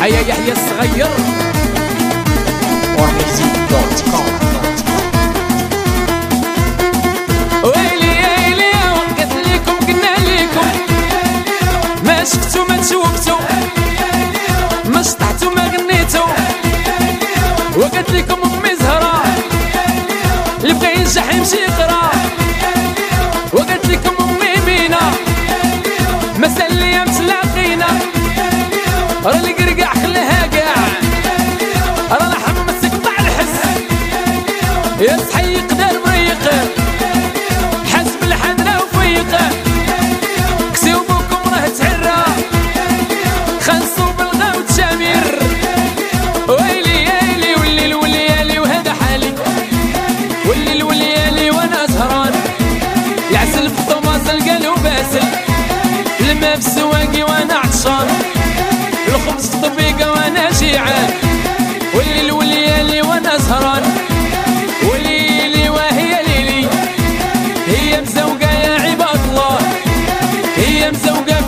هيا يحيى الصغير warmusic.com. ويلي يا لي وقت ليكم قلنا ليكم ما شفتوا ما تشوفتوا ما شطحتوا ما غنيتوا وقلت لكم امي زهره اللي بغى ينجح يمشي يقرا وقلت لكم امي مينا مسال الايام تلاقينا راه اللي قرقع خلاها كاع راه لحم مسك طع الحس يا صحي يقدر مريق حسب الحنة وفيق كسيو بوكم راه تعرى خلصوا بالغاو تشامير ويلي يالي والليل والليالي وهذا حالي والليل والليالي وانا سهران العسل في الطماس القالو باسل الماء في السواقي وانا عطشان الخبز في الطبيقة وانا جيعان والليل والليالي وانا سهران وليلي وهي ليلي هي مزوقة يا عباد الله هي مزوقة